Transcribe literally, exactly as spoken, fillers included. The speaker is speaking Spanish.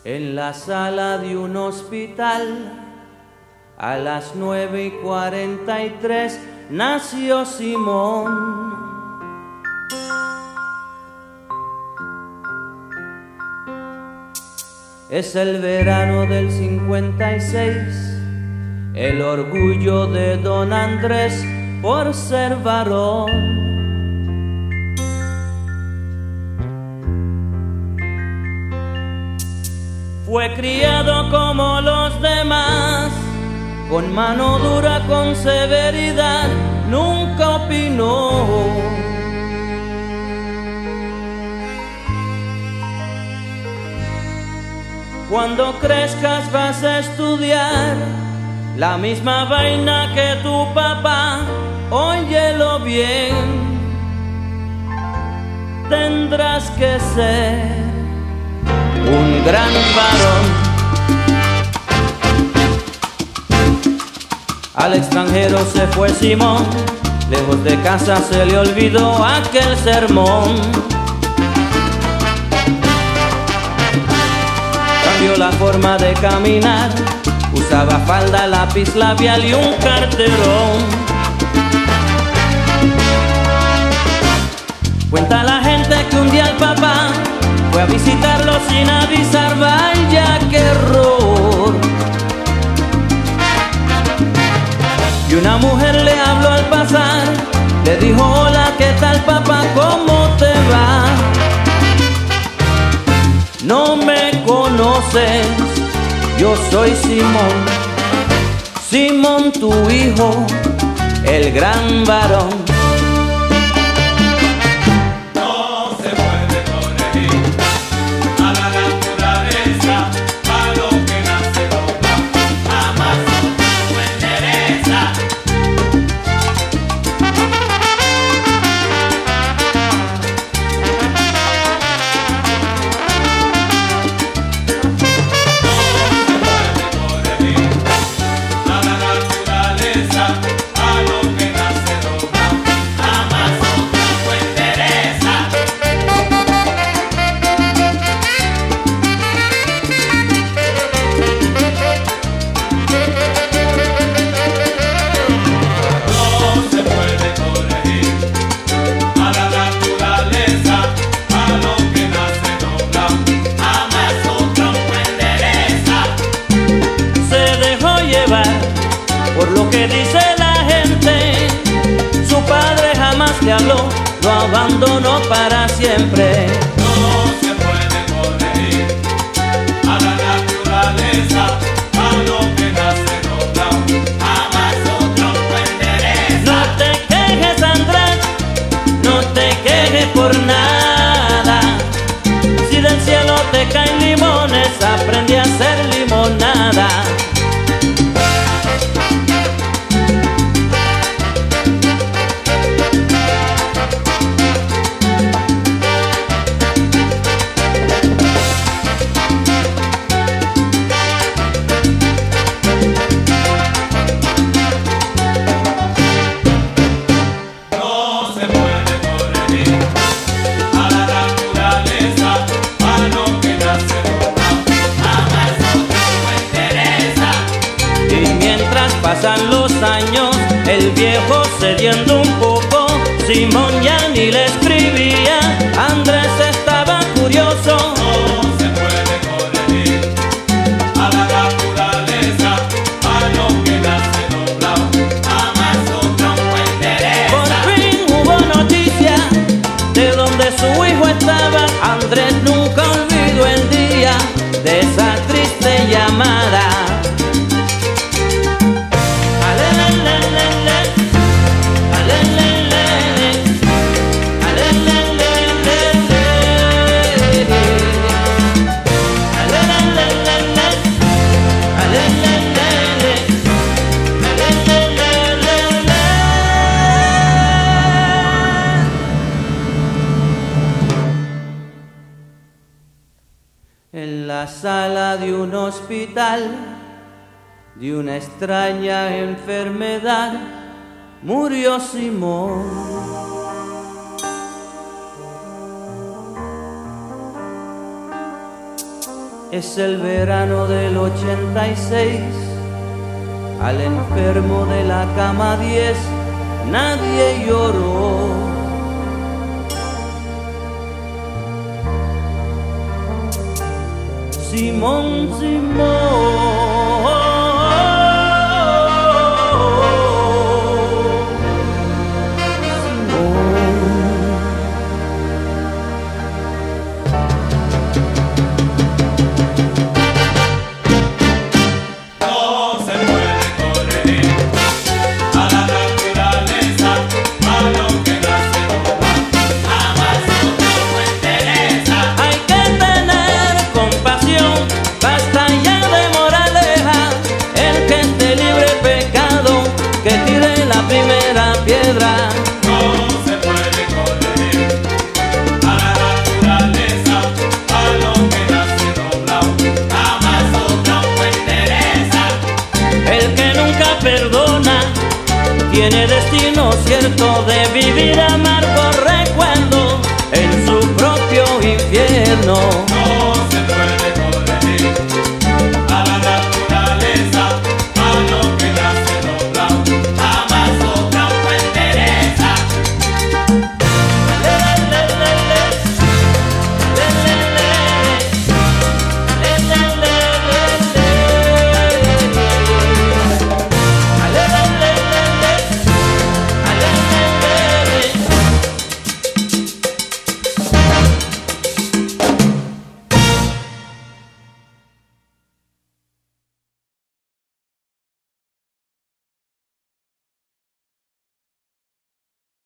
En la sala de un hospital, a las nueve y cuarenta y tres, nació Simón. Es el verano del cincuenta y seis, el orgullo de don Andrés por ser varón. Fue criado como los demás, con mano dura, con severidad, nunca opinó. Cuando crezcas vas a estudiar la misma vaina que tu papá, óyelo bien, tendrás que ser un gran varón. Al extranjero se fue Simón, lejos de casa se le olvidó aquel sermón. Cambió la forma de caminar, usaba falda, lápiz labial y un carterón. Cuenta la gente que un día el papá fue a visitarlo sin avisar, vaya qué error. Y una mujer le habló al pasar, le dijo: hola, ¿qué tal papá? ¿Cómo te va? No me conoces, yo soy Simón, Simón tu hijo, el gran varón. Por lo que dice la gente, su padre jamás le habló, lo abandonó para siempre. No se puede corregir a la naturaleza, a lo que nace doblado, jamás otro lo endereza. No te quejes, Andrés, no te quejes por nada. Si del cielo te caen limones, aprende a hacer limonada. Pasan los años, el viejo cediendo un poco, Simón ya ni le escribía, Andrés estaba curioso. No se puede corregir a la naturaleza, a lo que nace doblado, jamás otro lo endereza. Por fin hubo noticia de donde su hijo estaba, Andrés nunca olvidó el día de esa triste llamada. En la sala de un hospital, de una extraña enfermedad, murió Simón. Es el verano del ochenta y seis, al enfermo de la cama diez nadie lloró. Simón, Simón, primera piedra. No se puede corregir a la naturaleza, a lo que nace doblado, jamás otro pues interesa. El que nunca perdona tiene destino cierto de vivir amargo.